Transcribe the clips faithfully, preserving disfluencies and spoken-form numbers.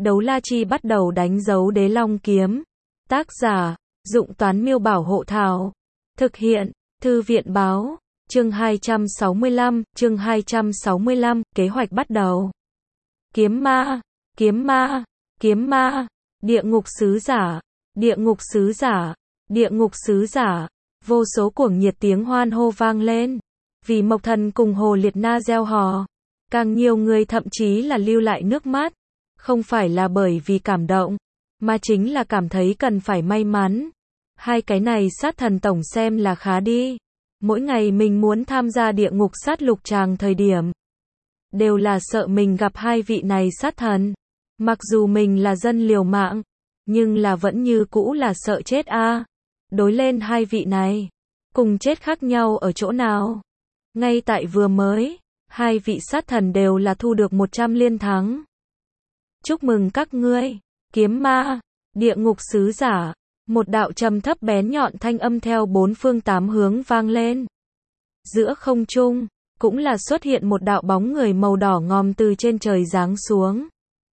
Đấu la chi bắt đầu đánh dấu đế long kiếm. Tác giả, Dụng Toán Miêu Bảo Hộ Thảo. Thực hiện, Thư viện Báo. Chương hai trăm sáu mươi lăm, chương hai trăm sáu mươi lăm, kế hoạch bắt đầu. Kiếm ma, kiếm ma, kiếm ma, địa ngục sứ giả, địa ngục sứ giả, địa ngục sứ giả. Vô số cuồng nhiệt tiếng hoan hô vang lên. Vì Mộc Thần cùng Hồ Liệt Na gieo hò. Càng nhiều người thậm chí là lưu lại nước mắt. Không phải là bởi vì cảm động, mà chính là cảm thấy cần phải may mắn. Hai cái này sát thần tổng xem là khá đi. Mỗi ngày mình muốn tham gia địa ngục sát lục tràng thời điểm, đều là sợ mình gặp hai vị này sát thần. Mặc dù mình là dân liều mạng, nhưng là vẫn như cũ là sợ chết a. À. Đối lên hai vị này, cùng chết khác nhau ở chỗ nào? Ngay tại vừa mới, hai vị sát thần đều là thu được một trăm liên thắng. Chúc mừng các ngươi, kiếm ma, địa ngục sứ giả. Một đạo trầm thấp bén nhọn thanh âm theo bốn phương tám hướng vang lên. Giữa không trung, cũng là xuất hiện một đạo bóng người màu đỏ ngòm từ trên trời giáng xuống.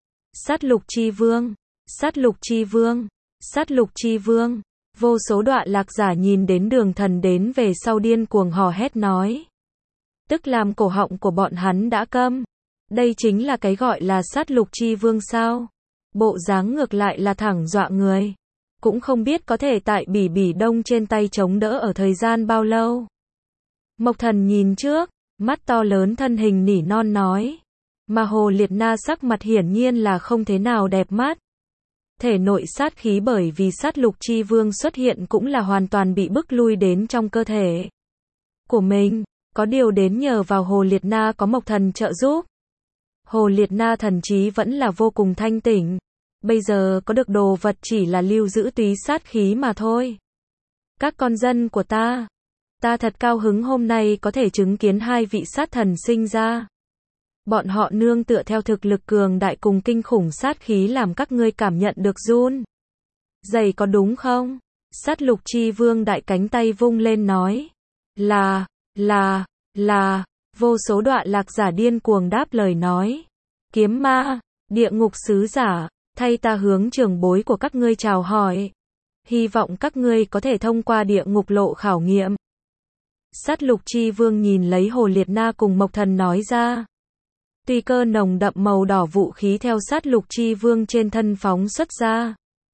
Sát lục chi vương, sát lục chi vương, sát lục chi vương. Vô số đoạn lạc giả nhìn đến Đường Thần đến về sau điên cuồng hò hét nói. Tức làm cổ họng của bọn hắn đã câm. Đây chính là cái gọi là sát lục chi vương sao? Bộ dáng ngược lại là thẳng dọa người. Cũng không biết có thể tại Bỉ Bỉ Đông trên tay chống đỡ ở thời gian bao lâu. Mộc Thần nhìn trước, mắt to lớn thân hình nỉ non nói. Mà Hồ Liệt Na sắc mặt hiển nhiên là không thế nào đẹp mắt. Thể nội sát khí bởi vì sát lục chi vương xuất hiện cũng là hoàn toàn bị bức lui đến trong cơ thể của mình. Có điều đến nhờ vào Hồ Liệt Na có Mộc Thần trợ giúp. Hồ Liệt Na thần trí vẫn là vô cùng thanh tỉnh. Bây giờ có được đồ vật chỉ là lưu giữ túy sát khí mà thôi. Các con dân của ta, ta thật cao hứng hôm nay có thể chứng kiến hai vị sát thần sinh ra. Bọn họ nương tựa theo thực lực cường đại cùng kinh khủng sát khí làm các ngươi cảm nhận được run dày có đúng không? Sát lục chi vương đại cánh tay vung lên nói. Là, là, là, vô số đoạn lạc giả điên cuồng đáp lời nói. Kiếm ma, địa ngục sứ giả, thay ta hướng trưởng bối của các ngươi chào hỏi. Hy vọng các ngươi có thể thông qua địa ngục lộ khảo nghiệm. Sát lục chi vương nhìn lấy Hồ Liệt Na cùng Mộc Thần nói ra. Tùy cơ nồng đậm màu đỏ vũ khí theo sát lục chi vương trên thân phóng xuất ra.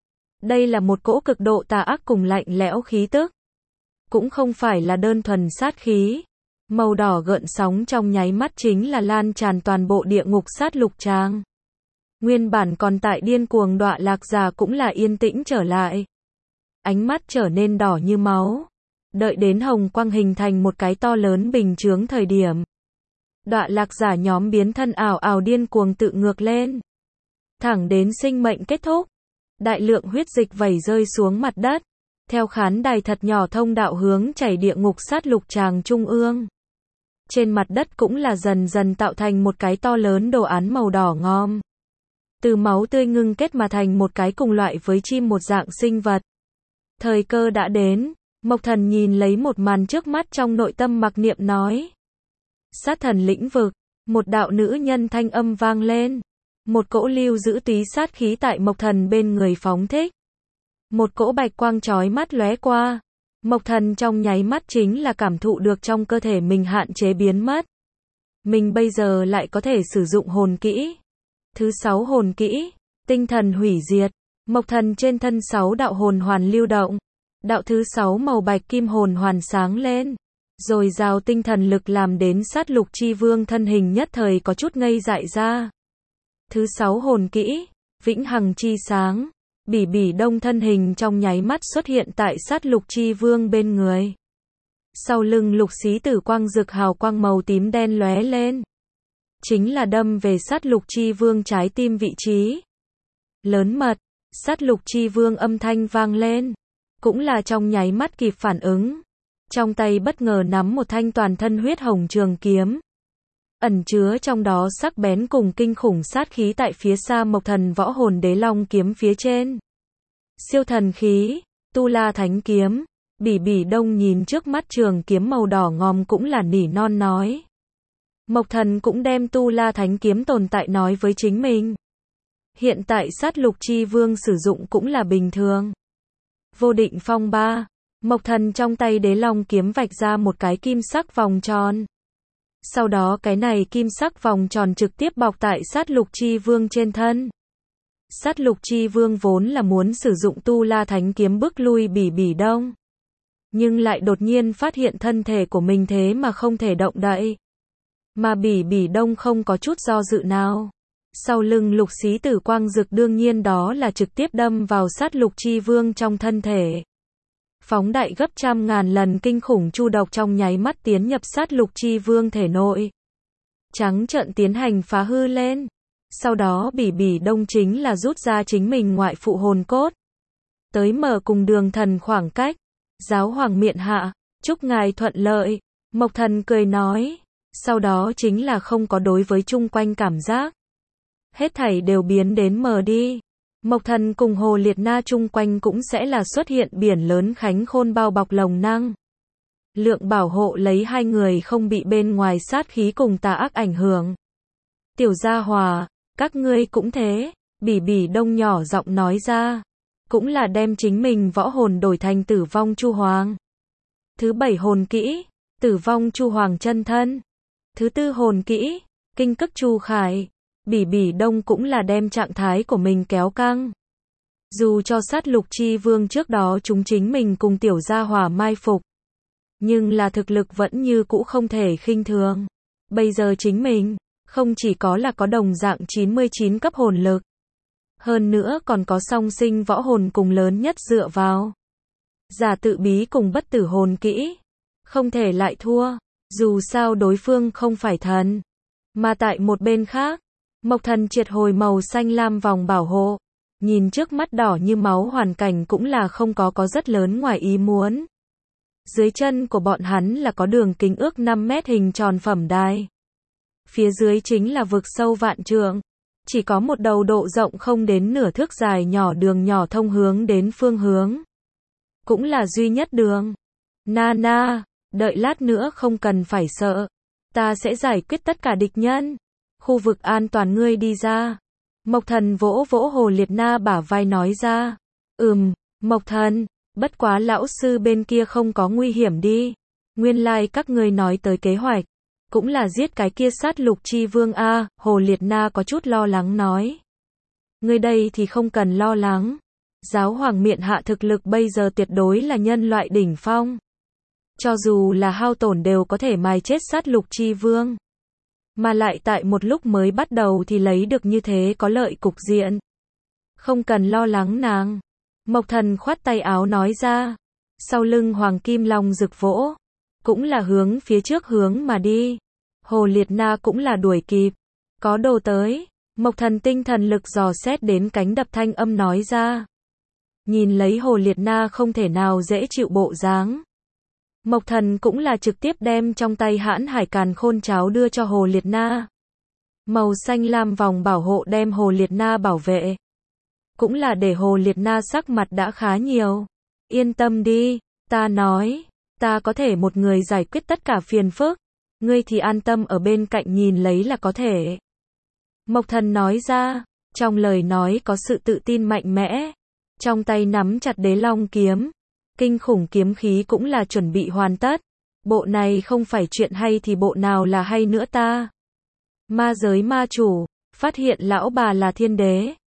Đây là một cỗ cực độ tà ác cùng lạnh lẽo khí tức. Cũng không phải là đơn thuần sát khí. Màu đỏ gợn sóng trong nháy mắt chính là lan tràn toàn bộ địa ngục sát lục tràng. Nguyên bản còn tại điên cuồng đọa lạc giả cũng là yên tĩnh trở lại. Ánh mắt trở nên đỏ như máu. Đợi đến hồng quang hình thành một cái to lớn bình chướng thời điểm. Đọa lạc giả nhóm biến thân ảo ảo điên cuồng tự ngược lên. Thẳng đến sinh mệnh kết thúc. Đại lượng huyết dịch vẩy rơi xuống mặt đất. Theo khán đài thật nhỏ thông đạo hướng chảy địa ngục sát lục tràng trung ương. Trên mặt đất cũng là dần dần tạo thành một cái to lớn đồ án màu đỏ ngòm. Từ máu tươi ngưng kết mà thành một cái cùng loại với chim một dạng sinh vật. Thời cơ đã đến, Mộc Thần nhìn lấy một màn trước mắt trong nội tâm mặc niệm nói. Sát thần lĩnh vực, một đạo nữ nhân thanh âm vang lên. Một cỗ lưu giữ túy sát khí tại Mộc Thần bên người phóng thích. Một cỗ bạch quang chói mắt lóe qua. Mộc Thần trong nháy mắt chính là cảm thụ được trong cơ thể mình hạn chế biến mất. Mình bây giờ lại có thể sử dụng hồn kỹ. Thứ sáu hồn kỹ, tinh thần hủy diệt. Mộc Thần trên thân sáu đạo hồn hoàn lưu động. Đạo thứ sáu màu bạch kim hồn hoàn sáng lên. Rồi rào tinh thần lực làm đến sát lục chi vương thân hình nhất thời có chút ngây dại ra. Thứ sáu hồn kỹ, vĩnh hằng chi sáng. Bỉ Bỉ Đông thân hình trong nháy mắt xuất hiện tại sát lục chi vương bên người. Sau lưng lục xí tử quang rực hào quang màu tím đen lóe lên. Chính là đâm về sát lục chi vương trái tim vị trí. Lớn mật, sát lục chi vương âm thanh vang lên. Cũng là trong nháy mắt kịp phản ứng. Trong tay bất ngờ nắm một thanh toàn thân huyết hồng trường kiếm. Ẩn chứa trong đó sắc bén cùng kinh khủng sát khí tại phía xa Mộc Thần võ hồn đế long kiếm phía trên. Siêu thần khí, Tu La Thánh kiếm. Bỉ Bỉ Đông nhìn trước mắt trường kiếm màu đỏ ngòm cũng là nỉ non nói. Mộc Thần cũng đem Tu La Thánh kiếm tồn tại nói với chính mình. Hiện tại sát lục chi vương sử dụng cũng là bình thường. Vô định phong ba. Mộc Thần trong tay đế long kiếm vạch ra một cái kim sắc vòng tròn. Sau đó cái này kim sắc vòng tròn trực tiếp bọc tại sát lục chi vương trên thân. Sát lục chi vương vốn là muốn sử dụng tu la thánh kiếm bức lui Bỉ Bỉ Đông. Nhưng lại đột nhiên phát hiện thân thể của mình thế mà không thể động đậy. Mà Bỉ Bỉ Đông không có chút do dự nào. Sau lưng lục xí tử quang dực đương nhiên đó là trực tiếp đâm vào sát lục chi vương trong thân thể. Phóng đại gấp trăm ngàn lần kinh khủng chu độc trong nháy mắt tiến nhập sát lục chi vương thể nội. Trắng trợn tiến hành phá hư lên. Sau đó Bỉ Bỉ Đông chính là rút ra chính mình ngoại phụ hồn cốt. Tới mở cùng Đường Thần khoảng cách. Giáo hoàng miện hạ, chúc ngài thuận lợi. Mộc Thần cười nói. Sau đó chính là không có đối với chung quanh cảm giác. Hết thảy đều biến đến mờ đi. Mộc Thần cùng Hồ Liệt Na chung quanh cũng sẽ là xuất hiện biển lớn khánh khôn bao bọc lồng năng. Lượng bảo hộ lấy hai người không bị bên ngoài sát khí cùng tà ác ảnh hưởng. Tiểu Gia Hòa, các ngươi cũng thế. Bỉ Bỉ Đông nhỏ giọng nói ra. Cũng là đem chính mình võ hồn đổi thành Tử Vong Chu Hoàng. Thứ bảy hồn kỹ, Tử Vong Chu Hoàng chân thân. Thứ tư hồn kỹ, Kinh Cức Chu Khải. Bỉ Bỉ Đông cũng là đem trạng thái của mình kéo căng. Dù cho sát lục chi vương trước đó chúng chính mình cùng Tiểu Gia Hòa mai phục. Nhưng là thực lực vẫn như cũ không thể khinh thường. Bây giờ chính mình, không chỉ có là có đồng dạng chín mươi chín cấp hồn lực. Hơn nữa còn có song sinh võ hồn cùng lớn nhất dựa vào. Giả tự bí cùng bất tử hồn kỹ. Không thể lại thua. Dù sao đối phương không phải thần. Mà tại một bên khác, Mộc Thần triệt hồi màu xanh lam vòng bảo hộ. Nhìn trước mắt đỏ như máu hoàn cảnh cũng là không có có rất lớn ngoài ý muốn. Dưới chân của bọn hắn là có đường kính ước năm mét hình tròn phẩm đài. Phía dưới chính là vực sâu vạn trượng. Chỉ có một đầu độ rộng không đến nửa thước dài nhỏ đường nhỏ thông hướng đến phương hướng. Cũng là duy nhất đường. Na na, đợi lát nữa không cần phải sợ. Ta sẽ giải quyết tất cả địch nhân. Khu vực an toàn ngươi đi ra. Mộc Thần vỗ vỗ Hồ Liệt Na bả vai nói ra. Ừm, Mộc Thần, bất quá lão sư bên kia không có nguy hiểm đi. Nguyên lai like các ngươi nói tới kế hoạch. Cũng là giết cái kia sát lục chi vương a. Hồ Liệt Na có chút lo lắng nói. Ngươi đây thì không cần lo lắng. Giáo hoàng miện hạ thực lực bây giờ tuyệt đối là nhân loại đỉnh phong. Cho dù là hao tổn đều có thể mài chết sát lục chi vương. Mà lại tại một lúc mới bắt đầu thì lấy được như thế có lợi cục diện. Không cần lo lắng nàng. Mộc Thần khoát tay áo nói ra. Sau lưng Hoàng Kim Long rực vỗ. Cũng là hướng phía trước hướng mà đi. Hồ Liệt Na cũng là đuổi kịp. Có đồ tới. Mộc Thần tinh thần lực dò xét đến cánh đập thanh âm nói ra. Nhìn lấy Hồ Liệt Na không thể nào dễ chịu bộ dáng. Mộc Thần cũng là trực tiếp đem trong tay hãn hải càn khôn cháo đưa cho Hồ Liệt Na. Màu xanh lam vòng bảo hộ đem Hồ Liệt Na bảo vệ. Cũng là để Hồ Liệt Na sắc mặt đã khá nhiều. Yên tâm đi, ta nói, ta có thể một người giải quyết tất cả phiền phức. Ngươi thì an tâm ở bên cạnh nhìn lấy là có thể. Mộc Thần nói ra, trong lời nói có sự tự tin mạnh mẽ. Trong tay nắm chặt đế long kiếm. Kinh khủng kiếm khí cũng là chuẩn bị hoàn tất. Bộ này không phải chuyện hay thì bộ nào là hay nữa ta. Ma giới ma chủ, phát hiện lão bà là thiên đế.